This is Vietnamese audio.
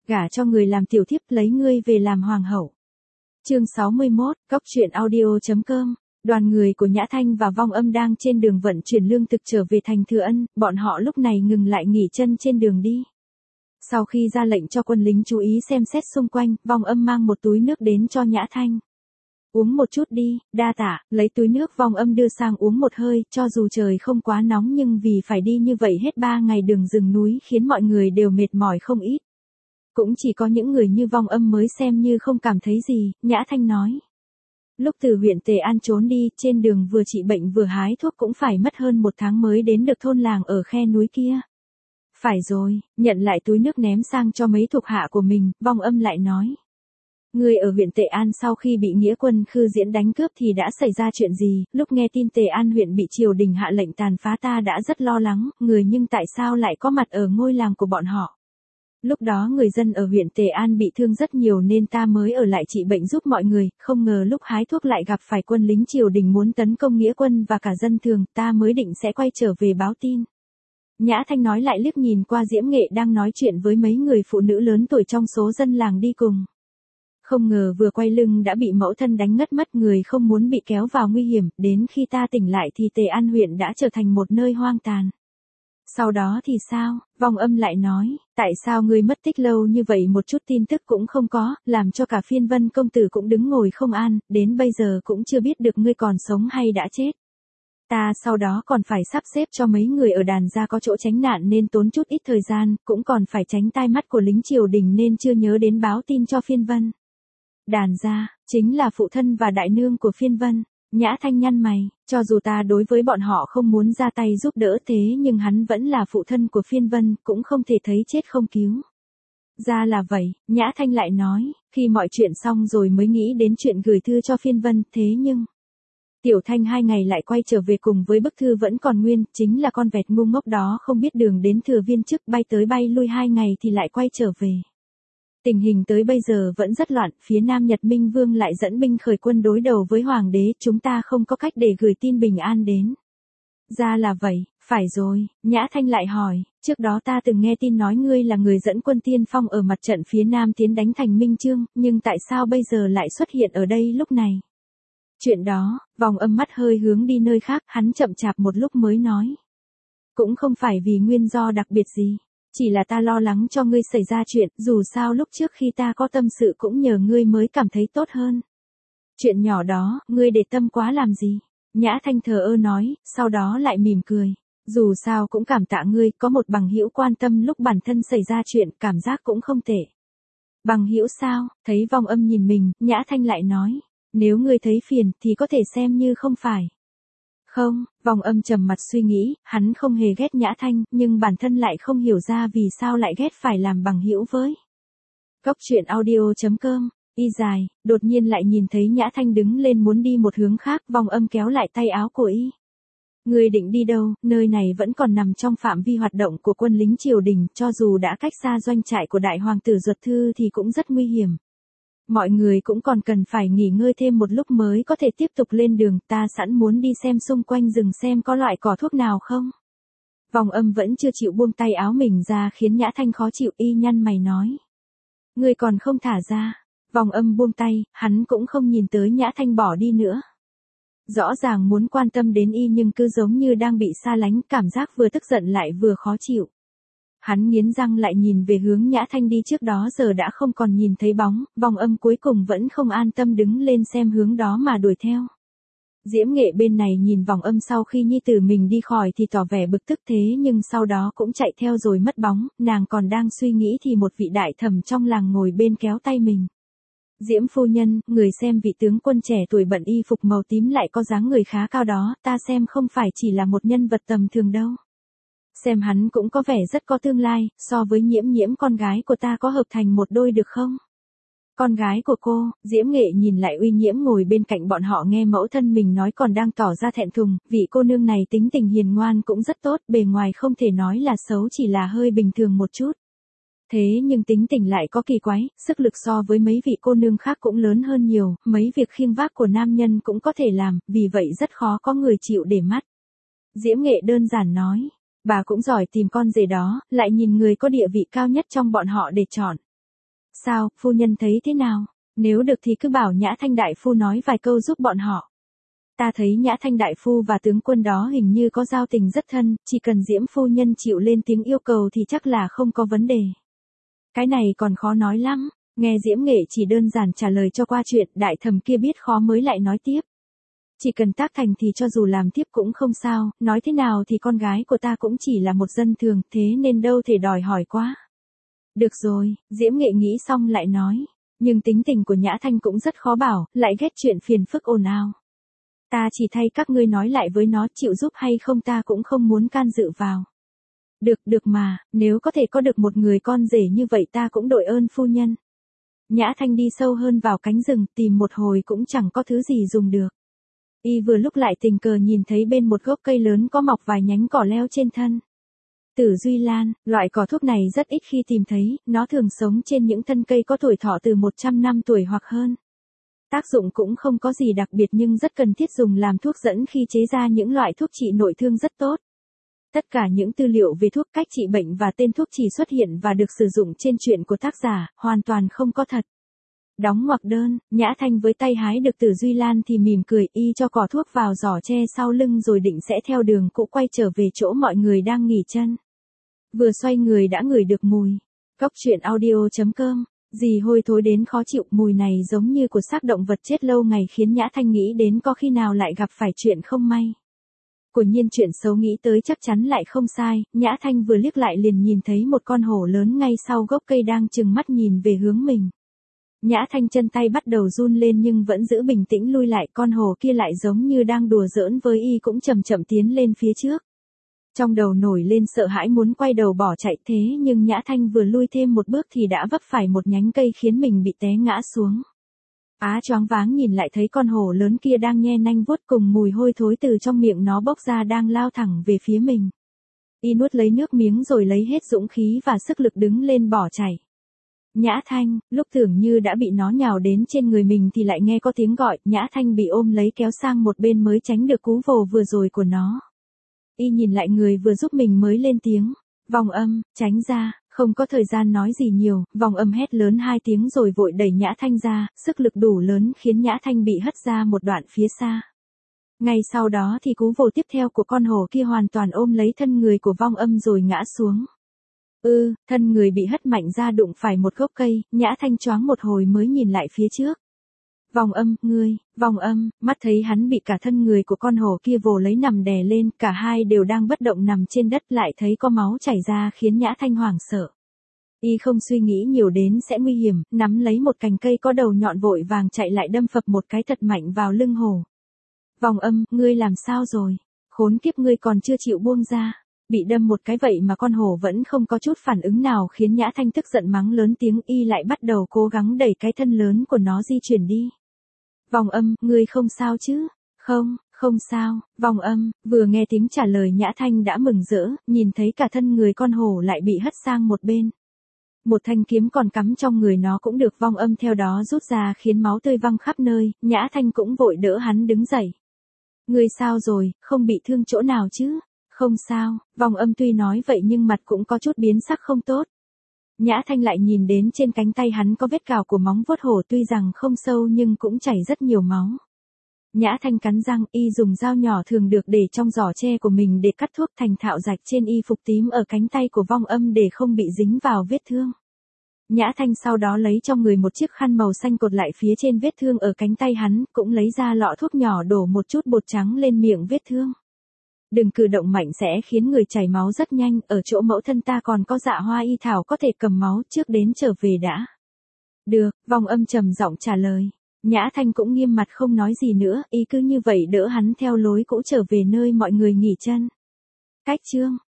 gả cho người làm tiểu thiếp lấy ngươi về làm hoàng hậu. Chương 61, Cóc truyện audio.com. Đoàn người của Nhã Thanh và Vong Âm đang trên đường vận chuyển lương thực trở về thành Thừa Ân, bọn họ lúc này ngừng lại nghỉ chân trên đường đi. Sau khi ra lệnh cho quân lính chú ý xem xét xung quanh, Vong Âm mang một túi nước đến cho Nhã Thanh. Uống một chút đi, đa tạ, lấy túi nước Vong Âm đưa sang uống một hơi, cho dù trời không quá nóng nhưng vì phải đi như vậy hết 3 ngày đường rừng núi khiến mọi người đều mệt mỏi không ít. Cũng chỉ có những người như Vong Âm mới xem như không cảm thấy gì, Nhã Thanh nói. Lúc từ huyện Tề An trốn đi, trên đường vừa trị bệnh vừa hái thuốc cũng phải mất hơn 1 tháng mới đến được thôn làng ở khe núi kia. Phải rồi, nhận lại túi nước ném sang cho mấy thuộc hạ của mình, Vong Âm lại nói. Người ở huyện Tề An sau khi bị nghĩa quân Khư Diễn đánh cướp thì đã xảy ra chuyện gì, lúc nghe tin Tề An huyện bị triều đình hạ lệnh tàn phá ta đã rất lo lắng, người nhưng tại sao lại có mặt ở ngôi làng của bọn họ. Lúc đó người dân ở huyện Tề An bị thương rất nhiều nên ta mới ở lại trị bệnh giúp mọi người, không ngờ lúc hái thuốc lại gặp phải quân lính triều đình muốn tấn công nghĩa quân và cả dân thường, ta mới định sẽ quay trở về báo tin. Nhã Thanh nói lại liếc nhìn qua Diễm Nghệ đang nói chuyện với mấy người phụ nữ lớn tuổi trong số dân làng đi cùng. Không ngờ vừa quay lưng đã bị mẫu thân đánh ngất mất, người không muốn bị kéo vào nguy hiểm, đến khi ta tỉnh lại thì Tề An huyện đã trở thành một nơi hoang tàn. Sau đó thì sao? Vong Âm lại nói, tại sao ngươi mất tích lâu như vậy một chút tin tức cũng không có, làm cho cả Phiên Vân công tử cũng đứng ngồi không an, đến bây giờ cũng chưa biết được ngươi còn sống hay đã chết. Ta sau đó còn phải sắp xếp cho mấy người ở đàn gia có chỗ tránh nạn nên tốn chút ít thời gian, cũng còn phải tránh tai mắt của lính triều đình nên chưa nhớ đến báo tin cho Phiên Vân. Đàn gia, chính là phụ thân và đại nương của Phiên Vân. Nhã Thanh nhăn mày, cho dù ta đối với bọn họ không muốn ra tay giúp đỡ thế nhưng hắn vẫn là phụ thân của Phiên Vân, cũng không thể thấy chết không cứu. Ra là vậy, Nhã Thanh lại nói, khi mọi chuyện xong rồi mới nghĩ đến chuyện gửi thư cho Phiên Vân, thế nhưng... Tiểu Thanh 2 ngày lại quay trở về cùng với bức thư vẫn còn nguyên, chính là con vẹt ngu ngốc đó không biết đường đến Thừa Viên chức, bay tới bay lui 2 ngày thì lại quay trở về. Tình hình tới bây giờ vẫn rất loạn, phía Nam Nhật Minh Vương lại dẫn binh khởi quân đối đầu với Hoàng đế, chúng ta không có cách để gửi tin bình an đến. Ra là vậy, phải rồi, Nhã Thanh lại hỏi, trước đó ta từng nghe tin nói ngươi là người dẫn quân tiên phong ở mặt trận phía Nam tiến đánh thành Minh Chương, nhưng tại sao bây giờ lại xuất hiện ở đây lúc này? Chuyện đó, Vong Âm mắt hơi hướng đi nơi khác, hắn chậm chạp một lúc mới nói. Cũng không phải vì nguyên do đặc biệt gì. Chỉ là ta lo lắng cho ngươi xảy ra chuyện, dù sao lúc trước khi ta có tâm sự cũng nhờ ngươi mới cảm thấy tốt hơn. Chuyện nhỏ đó, ngươi để tâm quá làm gì? Nhã Thanh thờ ơ nói, sau đó lại mỉm cười. Dù sao cũng cảm tạ ngươi, có một bằng hữu quan tâm lúc bản thân xảy ra chuyện, cảm giác cũng không tệ. Bằng hữu sao? Thấy Vong Âm nhìn mình, Nhã Thanh lại nói. Nếu ngươi thấy phiền thì có thể xem như không phải. Không, Vong Âm trầm mặt suy nghĩ, hắn không hề ghét Nhã Thanh, nhưng bản thân lại không hiểu ra vì sao lại ghét phải làm bằng hữu với. Cóc truyện audio.com, y dài, đột nhiên lại nhìn thấy Nhã Thanh đứng lên muốn đi một hướng khác, Vong Âm kéo lại tay áo của y. Ngươi định đi đâu, nơi này vẫn còn nằm trong phạm vi hoạt động của quân lính triều đình, cho dù đã cách xa doanh trại của đại hoàng tử Duật Thư thì cũng rất nguy hiểm. Mọi người cũng còn cần phải nghỉ ngơi thêm một lúc mới có thể tiếp tục lên đường, ta sẵn muốn đi xem xung quanh rừng xem có loại cỏ thuốc nào không. Vong Âm vẫn chưa chịu buông tay áo mình ra khiến Nhã Thanh khó chịu, y nhăn mày nói. Ngươi còn không thả ra. Vong Âm buông tay, hắn cũng không nhìn tới Nhã Thanh bỏ đi nữa. Rõ ràng muốn quan tâm đến y nhưng cứ giống như đang bị xa lánh, cảm giác vừa tức giận lại vừa khó chịu. Hắn nghiến răng lại nhìn về hướng Nhã Thanh đi trước đó giờ đã không còn nhìn thấy bóng, Vong Âm cuối cùng vẫn không an tâm đứng lên xem hướng đó mà đuổi theo. Diễm Nghệ bên này nhìn Vong Âm sau khi nhi tử mình đi khỏi thì tỏ vẻ bực tức thế nhưng sau đó cũng chạy theo rồi mất bóng, nàng còn đang suy nghĩ thì một vị đại thẩm trong làng ngồi bên kéo tay mình. Diễm phu nhân, người xem vị tướng quân trẻ tuổi bận y phục màu tím lại có dáng người khá cao đó, ta xem không phải chỉ là một nhân vật tầm thường đâu. Xem hắn cũng có vẻ rất có tương lai, so với Nhiễm Nhiễm con gái của ta có hợp thành một đôi được không? Con gái của cô, Diễm Nghệ nhìn lại Uy Nhiễm ngồi bên cạnh bọn họ nghe mẫu thân mình nói còn đang tỏ ra thẹn thùng, vị cô nương này tính tình hiền ngoan cũng rất tốt, bề ngoài không thể nói là xấu chỉ là hơi bình thường một chút. Thế nhưng tính tình lại có kỳ quái, sức lực so với mấy vị cô nương khác cũng lớn hơn nhiều, mấy việc khiêng vác của nam nhân cũng có thể làm, vì vậy rất khó có người chịu để mắt. Diễm Nghệ đơn giản nói. Bà cũng giỏi tìm con rể đó, lại nhìn người có địa vị cao nhất trong bọn họ để chọn. Sao, phu nhân thấy thế nào? Nếu được thì cứ bảo Nhã Thanh đại phu nói vài câu giúp bọn họ. Ta thấy Nhã Thanh đại phu và tướng quân đó hình như có giao tình rất thân, chỉ cần Diễm phu nhân chịu lên tiếng yêu cầu thì chắc là không có vấn đề. Cái này còn khó nói lắm, nghe Diễm Nghệ chỉ đơn giản trả lời cho qua chuyện, đại thẩm kia biết khó mới lại nói tiếp. Chỉ cần tác thành thì cho dù làm tiếp cũng không sao, nói thế nào thì con gái của ta cũng chỉ là một dân thường, thế nên đâu thể đòi hỏi quá. Được rồi, Diễm Nghệ nghĩ xong lại nói, nhưng tính tình của Nhã Thanh cũng rất khó bảo, lại ghét chuyện phiền phức ồn ào. Ta chỉ thay các ngươi nói lại với nó, chịu giúp hay không ta cũng không muốn can dự vào. Được mà, nếu có thể có được một người con rể như vậy ta cũng đội ơn phu nhân. Nhã Thanh đi sâu hơn vào cánh rừng, tìm một hồi cũng chẳng có thứ gì dùng được. Y vừa lúc lại tình cờ nhìn thấy bên một gốc cây lớn có mọc vài nhánh cỏ leo trên thân. Tử Duy Lan, loại cỏ thuốc này rất ít khi tìm thấy, nó thường sống trên những thân cây có tuổi thọ từ 100 năm tuổi hoặc hơn. Tác dụng cũng không có gì đặc biệt nhưng rất cần thiết dùng làm thuốc dẫn khi chế ra những loại thuốc trị nội thương rất tốt. Tất cả những tư liệu về thuốc, cách trị bệnh và tên thuốc chỉ xuất hiện và được sử dụng trên truyện của tác giả, hoàn toàn không có thật. Đóng ngoặc đơn, Nhã Thanh với tay hái được Tử Duy Lan thì mỉm cười, y cho cỏ thuốc vào giỏ tre sau lưng rồi định sẽ theo đường cũ quay trở về chỗ mọi người đang nghỉ chân. Vừa xoay người đã ngửi được mùi. Cóc truyện audio.com, gì hôi thối đến khó chịu, mùi này giống như của xác động vật chết lâu ngày khiến Nhã Thanh nghĩ đến có khi nào lại gặp phải chuyện không may. Quả nhiên chuyện xấu nghĩ tới chắc chắn lại không sai, Nhã Thanh vừa liếc lại liền nhìn thấy một con hổ lớn ngay sau gốc cây đang trừng mắt nhìn về hướng mình. Nhã Thanh chân tay bắt đầu run lên nhưng vẫn giữ bình tĩnh lui lại, con hổ kia lại giống như đang đùa giỡn với y cũng chậm chậm tiến lên phía trước. Trong đầu nổi lên sợ hãi muốn quay đầu bỏ chạy, thế nhưng Nhã Thanh vừa lui thêm một bước thì đã vấp phải một nhánh cây khiến mình bị té ngã xuống. Choáng váng nhìn lại thấy con hổ lớn kia đang nhe nanh vuốt, cùng mùi hôi thối từ trong miệng nó bốc ra đang lao thẳng về phía mình. Y nuốt lấy nước miếng rồi lấy hết dũng khí và sức lực đứng lên bỏ chạy. Nhã Thanh, lúc tưởng như đã bị nó nhào đến trên người mình thì lại nghe có tiếng gọi, Nhã Thanh bị ôm lấy kéo sang một bên mới tránh được cú vồ vừa rồi của nó. Y nhìn lại người vừa giúp mình mới lên tiếng, Vòng Âm, tránh ra. Không có thời gian nói gì nhiều, Vòng Âm hét lớn 2 tiếng rồi vội đẩy Nhã Thanh ra, sức lực đủ lớn khiến Nhã Thanh bị hất ra một đoạn phía xa. Ngay sau đó thì cú vồ tiếp theo của con hổ kia hoàn toàn ôm lấy thân người của Vong Âm rồi ngã xuống. Thân người bị hất mạnh ra đụng phải một gốc cây, Nhã Thanh choáng một hồi mới nhìn lại phía trước. Vòng Âm, ngươi, Vòng Âm, mắt thấy hắn bị cả thân người của con hổ kia vồ lấy nằm đè lên, cả hai đều đang bất động nằm trên đất, lại thấy có máu chảy ra khiến Nhã Thanh hoảng sợ. Y không suy nghĩ nhiều đến sẽ nguy hiểm, nắm lấy một cành cây có đầu nhọn vội vàng chạy lại đâm phập một cái thật mạnh vào lưng hổ. Vòng Âm, ngươi làm sao rồi? Khốn kiếp, ngươi còn chưa chịu buông ra. Bị đâm một cái vậy mà con hổ vẫn không có chút phản ứng nào khiến Nhã Thanh tức giận mắng lớn tiếng, y lại bắt đầu cố gắng đẩy cái thân lớn của nó di chuyển đi. Vòng Âm, ngươi không sao chứ? Không sao, Vòng Âm, vừa nghe tiếng trả lời Nhã Thanh đã mừng rỡ, nhìn thấy cả thân người con hổ lại bị hất sang một bên. Một thanh kiếm còn cắm trong người nó cũng được Vong Âm theo đó rút ra khiến máu tươi văng khắp nơi, Nhã Thanh cũng vội đỡ hắn đứng dậy. Ngươi sao rồi, không bị thương chỗ nào chứ? Không sao, Vong Âm tuy nói vậy nhưng mặt cũng có chút biến sắc không tốt. Nhã Thanh lại nhìn đến trên cánh tay hắn có vết cào của móng vuốt hổ, tuy rằng không sâu nhưng cũng chảy rất nhiều máu. Nhã Thanh cắn răng, y dùng dao nhỏ thường được để trong giỏ tre của mình để cắt thuốc, thành thạo rạch trên y phục tím ở cánh tay của Vong Âm để không bị dính vào vết thương. Nhã Thanh sau đó lấy trong người một chiếc khăn màu xanh cột lại phía trên vết thương ở cánh tay hắn, cũng lấy ra lọ thuốc nhỏ đổ một chút bột trắng lên miệng vết thương. Đừng cử động mạnh sẽ khiến người chảy máu rất nhanh, ở chỗ mẫu thân ta còn có dạ hoa y thảo có thể cầm máu, trước đến trở về đã. Được, Vong Âm trầm giọng trả lời. Nhã Thanh cũng nghiêm mặt không nói gì nữa, y cứ như vậy đỡ hắn theo lối cũ trở về nơi mọi người nghỉ chân. Cách chương